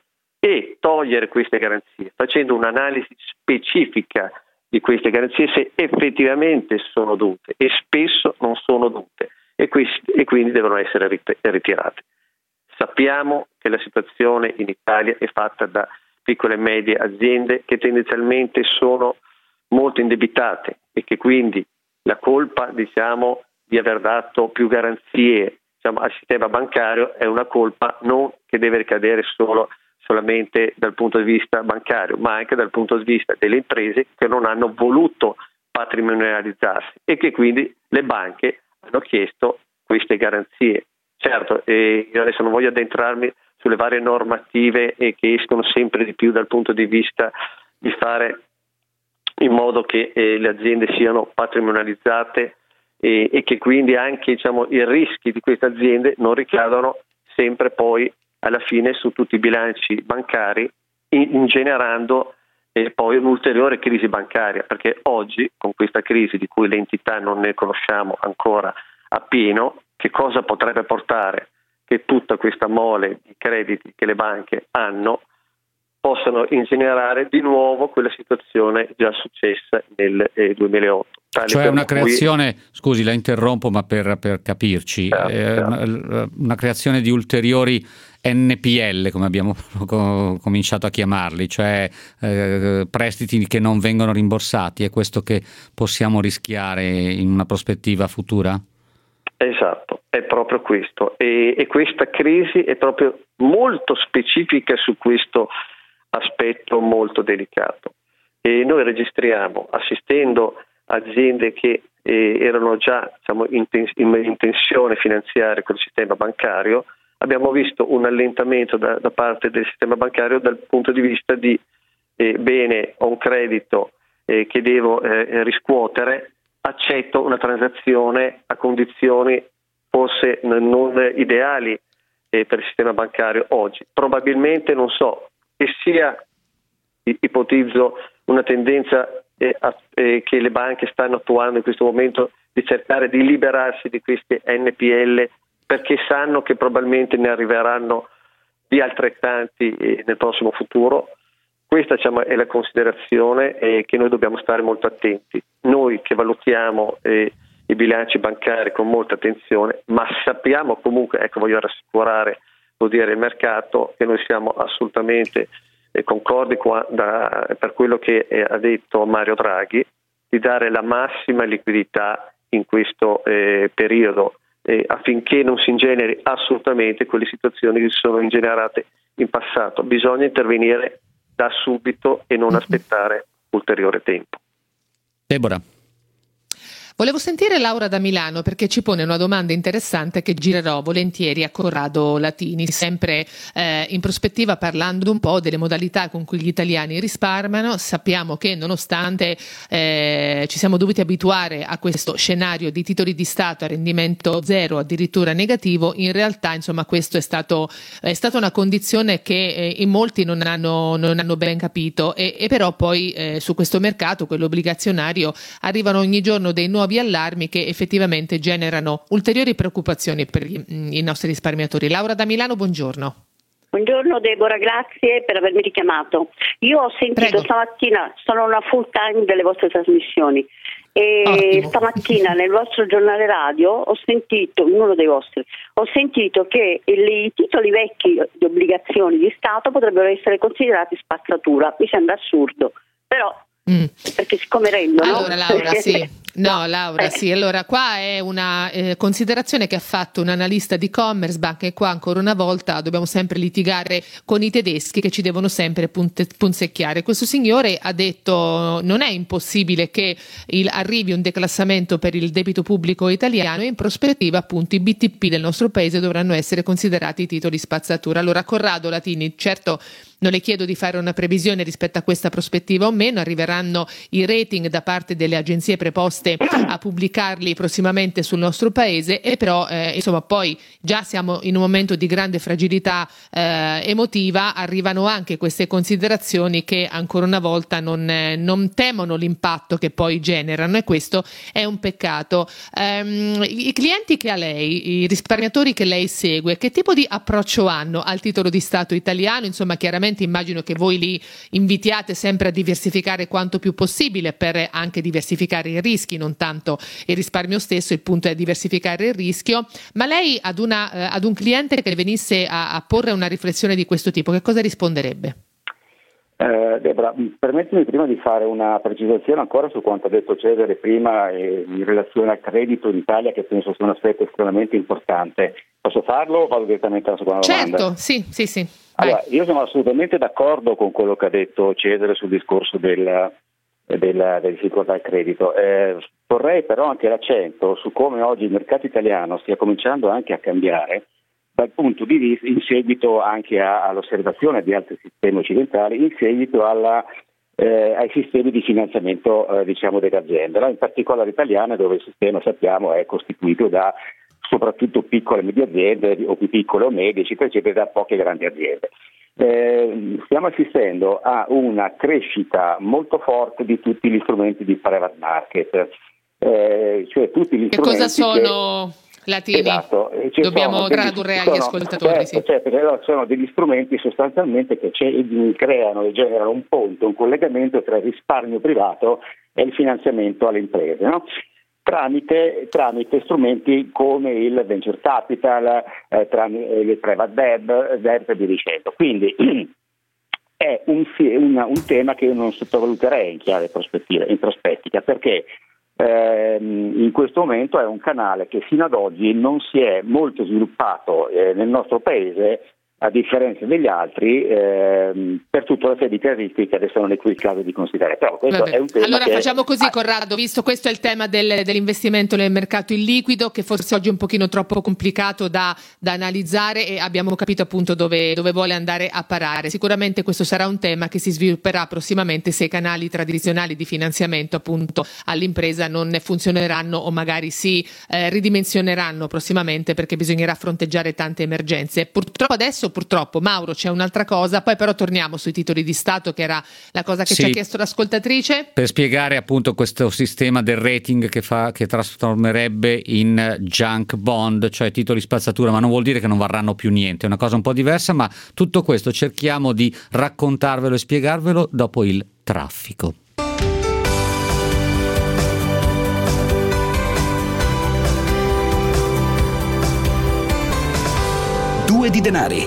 e togliere queste garanzie, facendo un'analisi specifica di queste garanzie se effettivamente sono dovute, e spesso non sono dovute e, questi, e quindi devono essere ritirate. Sappiamo che la situazione in Italia è fatta da piccole e medie aziende che tendenzialmente sono molto indebitate e che quindi la colpa, diciamo, di aver dato più garanzie, diciamo, al sistema bancario è una colpa non che deve ricadere solo solamente dal punto di vista bancario, ma anche dal punto di vista delle imprese che non hanno voluto patrimonializzarsi e che quindi le banche hanno chiesto queste garanzie. Certo, eh, io adesso non voglio addentrarmi sulle varie normative eh, che escono sempre di più dal punto di vista di fare in modo che eh, le aziende siano patrimonializzate eh, e che quindi anche, diciamo, i rischi di queste aziende non ricadono sempre poi alla fine su tutti i bilanci bancari, ingenerando eh, poi un'ulteriore crisi bancaria, perché oggi con questa crisi di cui le entità non ne conosciamo ancora appieno, che cosa potrebbe portare che tutta questa mole di crediti che le banche hanno possano ingenerare di nuovo quella situazione già successa nel eh, duemilaotto. Cioè una creazione, cui... scusi la interrompo ma per, per capirci, certo, eh, certo. Una, una creazione di ulteriori N P L come abbiamo co- cominciato a chiamarli, cioè eh, prestiti che non vengono rimborsati, è questo che possiamo rischiare in una prospettiva futura? Esatto, è proprio questo e, e questa crisi è proprio molto specifica su questo aspetto molto delicato e noi registriamo, assistendo aziende che eh, erano già, diciamo, in, tens- in tensione finanziaria con il sistema bancario, abbiamo visto un allentamento da, da parte del sistema bancario dal punto di vista di eh, bene, ho un credito eh, che devo eh, riscuotere, accetto una transazione a condizioni forse non ideali eh, per il sistema bancario oggi. Probabilmente, non so, che sia, ipotizzo, una tendenza eh, a, eh, che le banche stanno attuando in questo momento di cercare di liberarsi di queste N P L perché sanno che probabilmente ne arriveranno di altrettanti eh, nel prossimo futuro. Questa, diciamo, è la considerazione eh, che noi dobbiamo stare molto attenti. Noi che valutiamo eh, i bilanci bancari con molta attenzione, ma sappiamo comunque, ecco, voglio rassicurare, vuol dire il mercato, che noi siamo assolutamente eh, concordi qua da, per quello che eh, ha detto Mario Draghi, di dare la massima liquidità in questo eh, periodo eh, affinché non si ingeneri assolutamente quelle situazioni che si sono ingenerate in passato. Bisogna intervenire da subito e non aspettare ulteriore tempo. Deborah. Volevo sentire Laura da Milano perché ci pone una domanda interessante che girerò volentieri a Corrado Latini, sempre eh, in prospettiva parlando un po' delle modalità con cui gli italiani risparmiano. Sappiamo che nonostante eh, ci siamo dovuti abituare a questo scenario di titoli di Stato a rendimento zero, addirittura negativo, in realtà insomma questo è stato è stata una condizione che eh, in molti non hanno, non hanno ben capito e, e però poi eh, su questo mercato, quello obbligazionario, arrivano ogni giorno dei nuovi allarmi che effettivamente generano ulteriori preoccupazioni per gli, i nostri risparmiatori. Laura da Milano, buongiorno. Buongiorno Deborah, grazie per avermi richiamato. Io ho sentito Prego. stamattina, sono una full time delle vostre trasmissioni e Ottimo. stamattina nel vostro giornale radio ho sentito, in uno dei vostri, ho sentito che i titoli vecchi di obbligazioni di Stato potrebbero essere considerati spazzatura. Mi sembra assurdo, però Mm. perché siccome rendono allora Laura sì No, Laura, eh. sì, allora qua è una eh, considerazione che ha fatto un analista di Commerzbank, e qua ancora una volta dobbiamo sempre litigare con i tedeschi che ci devono sempre punte, punzecchiare. Questo signore ha detto non è impossibile che il, arrivi un declassamento per il debito pubblico italiano, e in prospettiva appunto i B T P del nostro paese dovranno essere considerati titoli spazzatura. Allora Corrado Latini, certo non le chiedo di fare una previsione rispetto a questa prospettiva o meno, arriveranno i rating da parte delle agenzie preposte a pubblicarli prossimamente sul nostro paese, e però eh, insomma poi già siamo in un momento di grande fragilità eh, emotiva, arrivano anche queste considerazioni che ancora una volta non, eh, non temono l'impatto che poi generano, e questo è un peccato. Ehm, i clienti che ha lei, i risparmiatori che lei segue, che tipo di approccio hanno al titolo di Stato italiano? Insomma, chiaramente immagino che voi li invitiate sempre a diversificare quanto più possibile, per anche diversificare i rischi, non tanto il risparmio stesso, il punto è diversificare il rischio. Ma lei ad, una, eh, ad un cliente che venisse a, a porre una riflessione di questo tipo, che cosa risponderebbe? Eh, Debra, permettimi prima di fare una precisazione ancora su quanto ha detto Cesare prima eh, in relazione al credito in Italia, che penso sia un aspetto estremamente importante. Posso farlo o vado direttamente alla seconda certo, domanda? Certo, sì, sì, sì. Allora, io sono assolutamente d'accordo con quello che ha detto Cesare sul discorso del, del, della difficoltà al credito. Eh, vorrei però anche l'accento su come oggi il mercato italiano stia cominciando anche a cambiare dal punto di vista, in seguito anche a, all'osservazione di altri sistemi occidentali, in seguito alla, eh, ai sistemi di finanziamento eh, diciamo delle aziende, no? In particolare italiane, dove il sistema, sappiamo, è costituito da soprattutto piccole e medie aziende, o più piccole o medie, eccetera, eccetera, da poche grandi aziende. Eh, stiamo assistendo a una crescita molto forte di tutti gli strumenti di private market, eh, cioè tutti gli che strumenti cosa sono, che, Latini? Esatto, cioè dobbiamo degli, tradurre agli sono, ascoltatori. Certo, sì. certo, perché sono degli strumenti sostanzialmente che creano e generano un ponte, un collegamento tra il risparmio privato e il finanziamento alle imprese, no? Tramite, tramite strumenti come il venture capital, eh, tramite il private debt, debt e via dicendo. Quindi è un, una, un tema che io non sottovaluterei in chiave prospettiva, in prospettica, perché ehm, in questo momento è un canale che fino ad oggi non si è molto sviluppato eh, nel nostro paese, a differenza degli altri, ehm, per tutta una serie di caratteristiche che adesso non è qui il caso di considerare. Però questo è un tema allora che facciamo così, ah, Corrado, visto questo è il tema del, dell'investimento nel mercato illiquido, che forse oggi è un pochino troppo complicato da, da analizzare, e abbiamo capito appunto dove, dove vuole andare a parare. Sicuramente questo sarà un tema che si svilupperà prossimamente se i canali tradizionali di finanziamento appunto all'impresa non ne funzioneranno, o magari si eh, ridimensioneranno prossimamente, perché bisognerà fronteggiare tante emergenze. Purtroppo adesso Purtroppo, Mauro, c'è un'altra cosa, poi però torniamo sui titoli di Stato, che era la cosa che sì, ci ha chiesto l'ascoltatrice. Per spiegare appunto questo sistema del rating che fa che trasformerebbe in junk bond, cioè titoli spazzatura, ma non vuol dire che non varranno più niente, è una cosa un po' diversa, ma tutto questo cerchiamo di raccontarvelo e spiegarvelo dopo il traffico. Due di denari.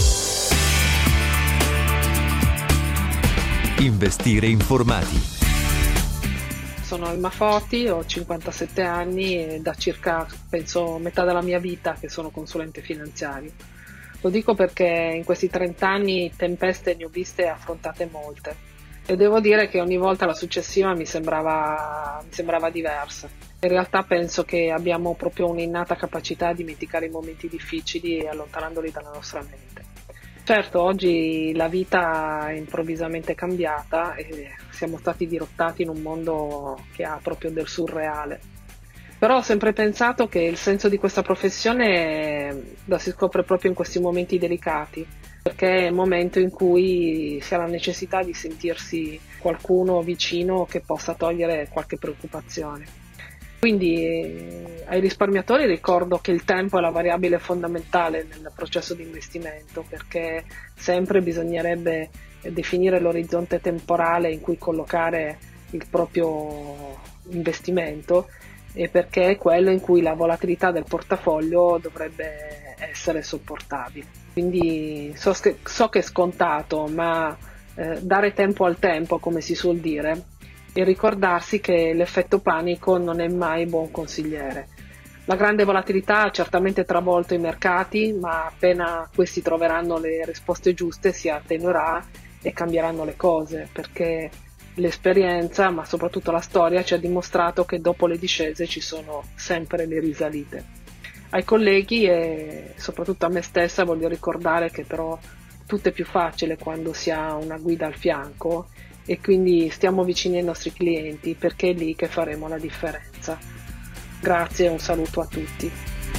Investire informati. Sono Alma Foti, ho cinquantasette anni e da circa, penso, metà della mia vita che sono consulente finanziario. Lo dico perché in questi trenta anni tempeste ne ho viste e affrontate molte, e devo dire che ogni volta la successiva mi sembrava, mi sembrava diversa. In realtà penso che abbiamo proprio un'innata capacità di dimenticare i momenti difficili allontanandoli dalla nostra mente. Certo, oggi la vita è improvvisamente cambiata e siamo stati dirottati in un mondo che ha proprio del surreale. Però ho sempre pensato che il senso di questa professione la si scopre proprio in questi momenti delicati, perché è il momento in cui si ha la necessità di sentirsi qualcuno vicino che possa togliere qualche preoccupazione. Quindi eh, ai risparmiatori ricordo che il tempo è la variabile fondamentale nel processo di investimento, perché sempre bisognerebbe definire l'orizzonte temporale in cui collocare il proprio investimento, e perché è quello in cui la volatilità del portafoglio dovrebbe essere sopportabile. Quindi so che, so che è scontato, ma eh, dare tempo al tempo, come si suol dire, e ricordarsi che l'effetto panico non è mai buon consigliere. La grande volatilità ha certamente travolto i mercati, ma appena questi troveranno le risposte giuste si attenuerà e cambieranno le cose, perché l'esperienza, ma soprattutto la storia, ci ha dimostrato che dopo le discese ci sono sempre le risalite. Ai colleghi e soprattutto a me stessa voglio ricordare che però tutto è più facile quando si ha una guida al fianco, e quindi stiamo vicini ai nostri clienti, perché è lì che faremo la differenza. Grazie e un saluto a tutti.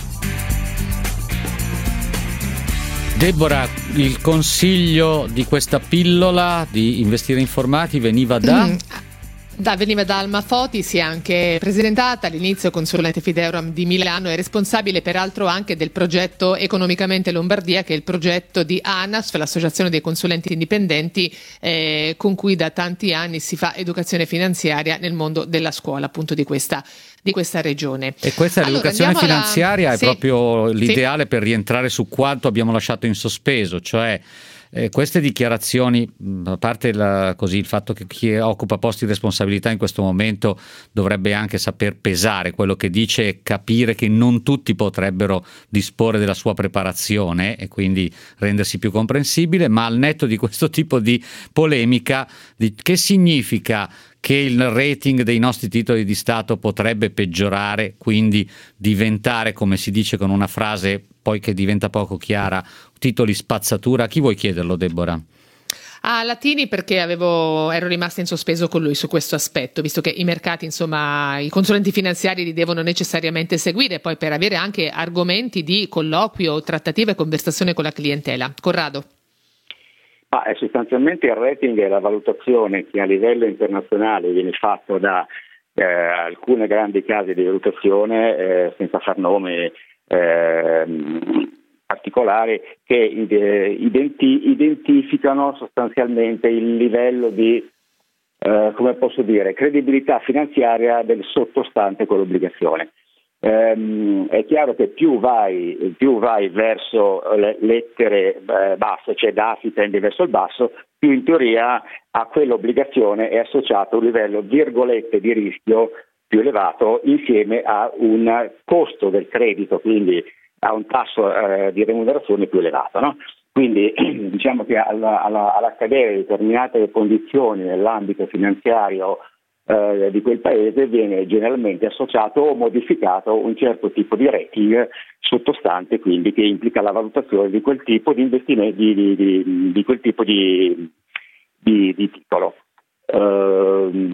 Deborah, il consiglio di questa pillola di investire informati veniva da... Mm. Da, veniva da Alma Foti, si è anche presentata all'inizio consulente Fideuram di Milano, è responsabile peraltro anche del progetto Economicamente Lombardia, che è il progetto di ANASF, l'associazione dei consulenti indipendenti, eh, con cui da tanti anni si fa educazione finanziaria nel mondo della scuola, appunto di questa, di questa regione. E questa allora, l'educazione finanziaria alla... è sì. proprio l'ideale sì. per rientrare su quanto abbiamo lasciato in sospeso, cioè Eh, queste dichiarazioni, a parte la, così, il fatto che chi occupa posti di responsabilità in questo momento dovrebbe anche saper pesare quello che dice e capire che non tutti potrebbero disporre della sua preparazione e quindi rendersi più comprensibile, ma al netto di questo tipo di polemica, di, che significa che il rating dei nostri titoli di Stato potrebbe peggiorare, quindi diventare, come si dice con una frase poi che diventa poco chiara, titoli spazzatura? A chi vuoi chiederlo, Deborah? A Latini, perché avevo, ero rimasta in sospeso con lui su questo aspetto, visto che i mercati, insomma, i consulenti finanziari li devono necessariamente seguire, poi per avere anche argomenti di colloquio, trattativa e conversazione con la clientela. Corrado. Ma è sostanzialmente il rating è la valutazione che a livello internazionale viene fatto da eh, alcune grandi case di valutazione, eh, senza far nome eh, particolari, che identi- identificano sostanzialmente il livello di, eh, come posso dire, credibilità finanziaria del sottostante quell'obbligazione. Um, è chiaro che più vai, più vai verso le lettere eh, basse, cioè da si tende verso il basso, più in teoria a quell'obbligazione è associato un livello virgolette di rischio più elevato, insieme a un costo del credito, quindi a un tasso eh, di remunerazione più elevato, no? Quindi diciamo che alla, alla, all'accadere determinate condizioni nell'ambito finanziario di quel paese viene generalmente associato o modificato un certo tipo di rating sottostante, quindi che implica la valutazione di quel tipo di investimento, di, di, di, di quel tipo di, di, di titolo. Uh,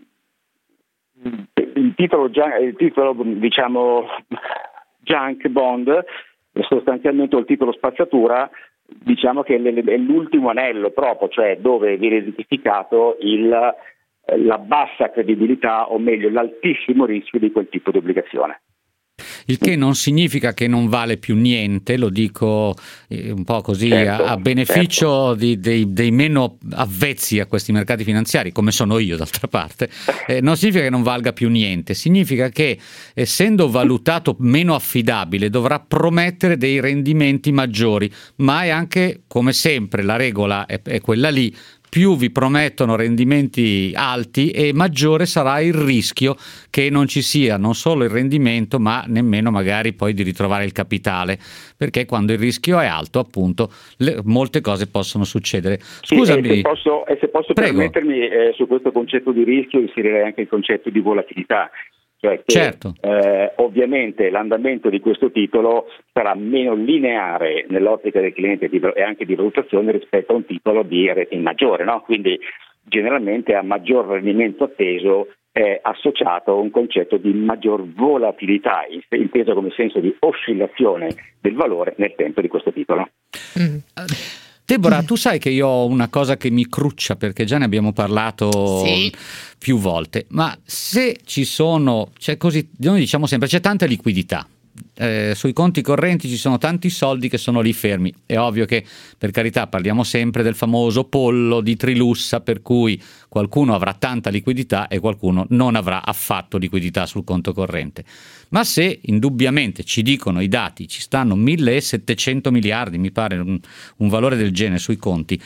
il titolo, il titolo diciamo junk bond è sostanzialmente il titolo spazzatura, diciamo che è l'ultimo anello proprio, cioè dove viene identificato il la bassa credibilità, o meglio l'altissimo rischio di quel tipo di obbligazione. Il che non significa che non vale più niente, lo dico eh, un po' così certo, a, a beneficio certo. di, dei, dei meno avvezzi a questi mercati finanziari, come sono io d'altra parte. Eh, non significa che non valga più niente, significa che essendo valutato meno affidabile dovrà promettere dei rendimenti maggiori, ma è anche, come sempre, la regola è, è quella lì: più vi promettono rendimenti alti e maggiore sarà il rischio che non ci sia non solo il rendimento, ma nemmeno magari poi di ritrovare il capitale, perché quando il rischio è alto, appunto, le, molte cose possono succedere. Scusami. Sì, e se posso, e se posso permettermi, eh, su questo concetto di rischio inserirei anche il concetto di volatilità. Cioè che, certo. eh, ovviamente l'andamento di questo titolo sarà meno lineare nell'ottica del cliente e anche di valutazione rispetto a un titolo di rating maggiore, no? Quindi generalmente a maggior rendimento atteso è associato un concetto di maggior volatilità, inteso come senso di oscillazione del valore nel tempo di questo titolo. Mm. Deborah, tu sai che io ho una cosa che mi cruccia, perché già ne abbiamo parlato sì. più volte, ma se ci sono, c'è così, noi diciamo sempre, c'è tanta liquidità, eh, sui conti correnti ci sono tanti soldi che sono lì fermi, è ovvio che, per carità, parliamo sempre del famoso pollo di Trilussa, per cui qualcuno avrà tanta liquidità e qualcuno non avrà affatto liquidità sul conto corrente. Ma se indubbiamente ci dicono i dati, ci stanno millesettecento miliardi, mi pare un, un valore del genere sui conti,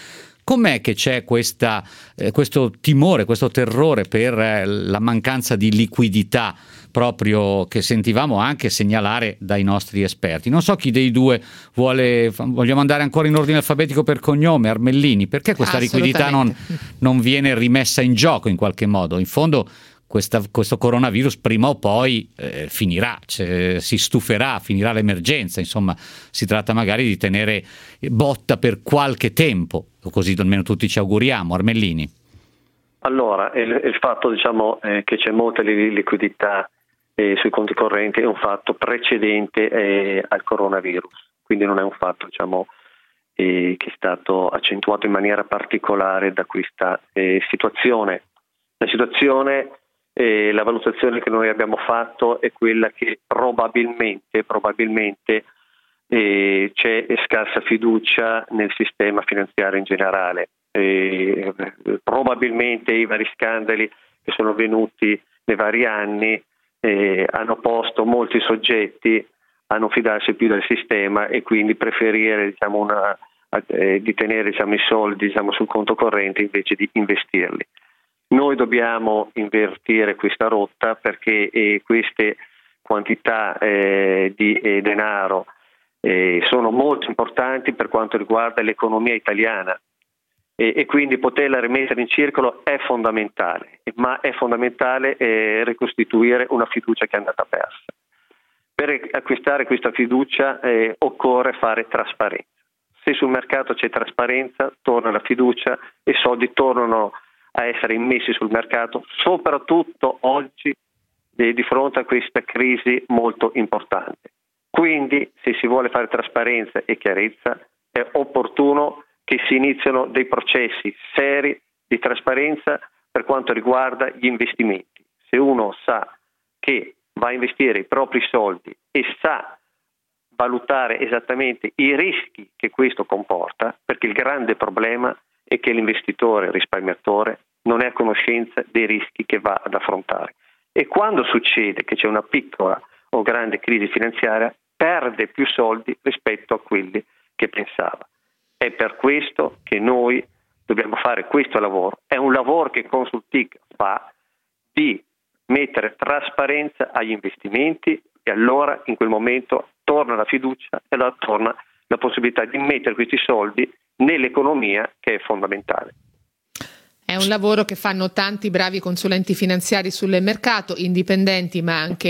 Com'è che c'è questa, eh, questo timore, questo terrore per eh, la mancanza di liquidità proprio che sentivamo anche segnalare dai nostri esperti? Non so chi dei due vuole, vogliamo andare ancora in ordine alfabetico per cognome. Armellini, perché questa liquidità non, non viene rimessa in gioco in qualche modo? In fondo questa, questo coronavirus prima o poi eh, finirà, cioè, si stuferà, finirà l'emergenza, insomma si tratta magari di tenere botta per qualche tempo, così almeno tutti ci auguriamo. Armellini. Allora, il, il fatto diciamo eh, che c'è molta liquidità eh, sui conti correnti è un fatto precedente eh, al coronavirus, quindi non è un fatto diciamo eh, che è stato accentuato in maniera particolare da questa eh, situazione. La situazione, eh, la valutazione che noi abbiamo fatto è quella che probabilmente, probabilmente eh, c'è scarsa fiducia nel sistema finanziario in generale. Eh, probabilmente i vari scandali che sono venuti nei vari anni eh, hanno posto molti soggetti a non fidarsi più del sistema e quindi preferire diciamo, una, eh, di tenere diciamo, i soldi diciamo, sul conto corrente invece di investirli. Noi dobbiamo invertire questa rotta perché eh, queste quantità eh, di eh, denaro eh, sono molto importanti per quanto riguarda l'economia italiana. E, e quindi poterla rimettere in circolo è fondamentale, ma è fondamentale eh, ricostituire una fiducia che è andata persa. Per acquistare questa fiducia eh, occorre fare trasparenza. Se sul mercato c'è trasparenza, torna la fiducia e i soldi tornano a essere immessi sul mercato, soprattutto oggi eh, di fronte a questa crisi molto importante. Quindi, se si vuole fare trasparenza e chiarezza, è opportuno che si iniziano dei processi seri di trasparenza per quanto riguarda gli investimenti. Se uno sa che va a investire i propri soldi e sa valutare esattamente i rischi che questo comporta, perché il grande problema è che l'investitore, il risparmiatore, non è a conoscenza dei rischi che va ad affrontare. E quando succede che c'è una piccola o grande crisi finanziaria, perde più soldi rispetto a quelli che pensava. È per questo che noi dobbiamo fare questo lavoro. È un lavoro che Consultic fa di mettere trasparenza agli investimenti e allora in quel momento torna la fiducia e allora torna la possibilità di mettere questi soldi nell'economia che è fondamentale. È un lavoro che fanno tanti bravi consulenti finanziari sul mercato, indipendenti, ma anche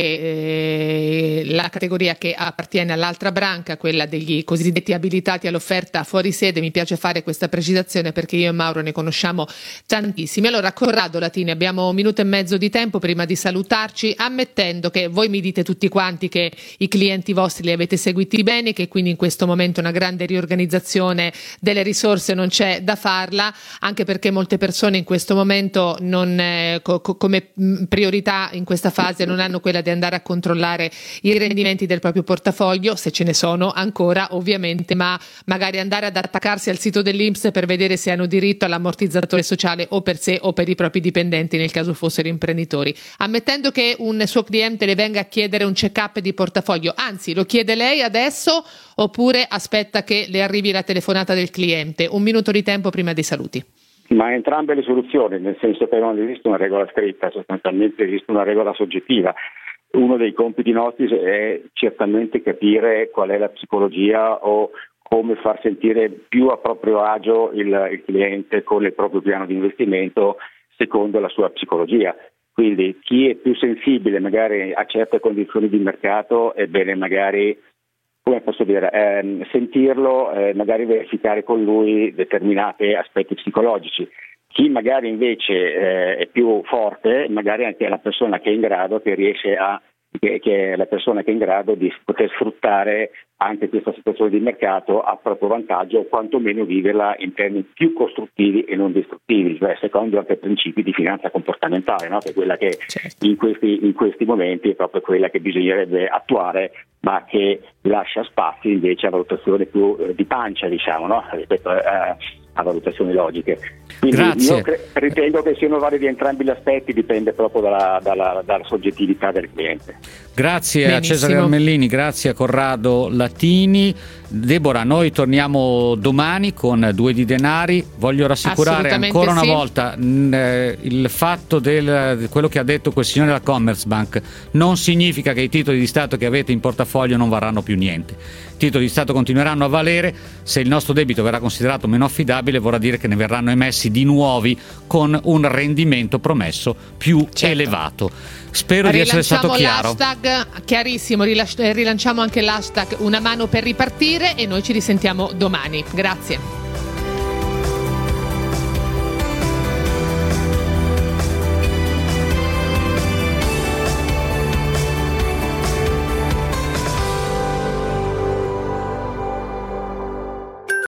eh, la categoria che appartiene all'altra branca, quella degli cosiddetti abilitati all'offerta fuori sede. Mi piace fare questa precisazione perché io e Mauro ne conosciamo tantissimi. Allora, Corrado Latini, abbiamo un minuto e mezzo di tempo prima di salutarci, ammettendo che voi mi dite tutti quanti che i clienti vostri li avete seguiti bene, che quindi in questo momento una grande riorganizzazione delle risorse non c'è da farla, anche perché molte persone in questo momento non eh, co- come priorità in questa fase non hanno quella di andare a controllare i rendimenti del proprio portafoglio, se ce ne sono ancora ovviamente, ma magari andare ad attaccarsi al sito dell'I N P S per vedere se hanno diritto all'ammortizzatore sociale o per sé o per i propri dipendenti nel caso fossero imprenditori. Ammettendo che un suo cliente le venga a chiedere un check-up di portafoglio, anzi lo chiede lei adesso oppure aspetta che le arrivi la telefonata del cliente? Un minuto di tempo prima dei saluti. Ma entrambe le soluzioni, nel senso che non esiste una regola scritta, sostanzialmente esiste una regola soggettiva. Uno dei compiti nostri è certamente capire qual è la psicologia o come far sentire più a proprio agio il, il cliente con il proprio piano di investimento secondo la sua psicologia. Quindi chi è più sensibile magari a certe condizioni di mercato è bene magari, come posso dire, eh, sentirlo, eh, magari verificare con lui determinati aspetti psicologici. Chi magari invece eh, è più forte, magari anche è la persona che è in grado, che riesce a, che, che è la persona che è in grado di poter sfruttare anche questa situazione di mercato a proprio vantaggio o quantomeno viverla in termini più costruttivi e non distruttivi, cioè secondo anche principi di finanza comportamentale, no? Che è quella che certo. in, questi, in questi momenti è proprio quella che bisognerebbe attuare, ma che lascia spazi invece a valutazione più eh, di pancia, diciamo, no? Rispetto a, a valutazioni logiche. Quindi Grazie. io cre- ritengo che siano validi entrambi gli aspetti, dipende proprio dalla, dalla, dalla soggettività del cliente. Grazie Benissimo. a Cesare Armellini, grazie a Corrado Latini. Deborah, noi torniamo domani con Due di Denari. Voglio rassicurare ancora una sì. volta mh, eh, il fatto del di quello che ha detto quel signore della Commerzbank non significa che i titoli di Stato che avete in portafoglio non varranno più niente. I titoli di Stato continueranno a valere. Se il nostro debito verrà considerato meno affidabile, vorrà dire che ne verranno emessi di nuovi con un rendimento promesso più certo. elevato. Spero di essere stato chiaro. L'hashtag chiarissimo, rilanciamo anche l'hashtag Una mano per ripartire e noi ci risentiamo domani. Grazie.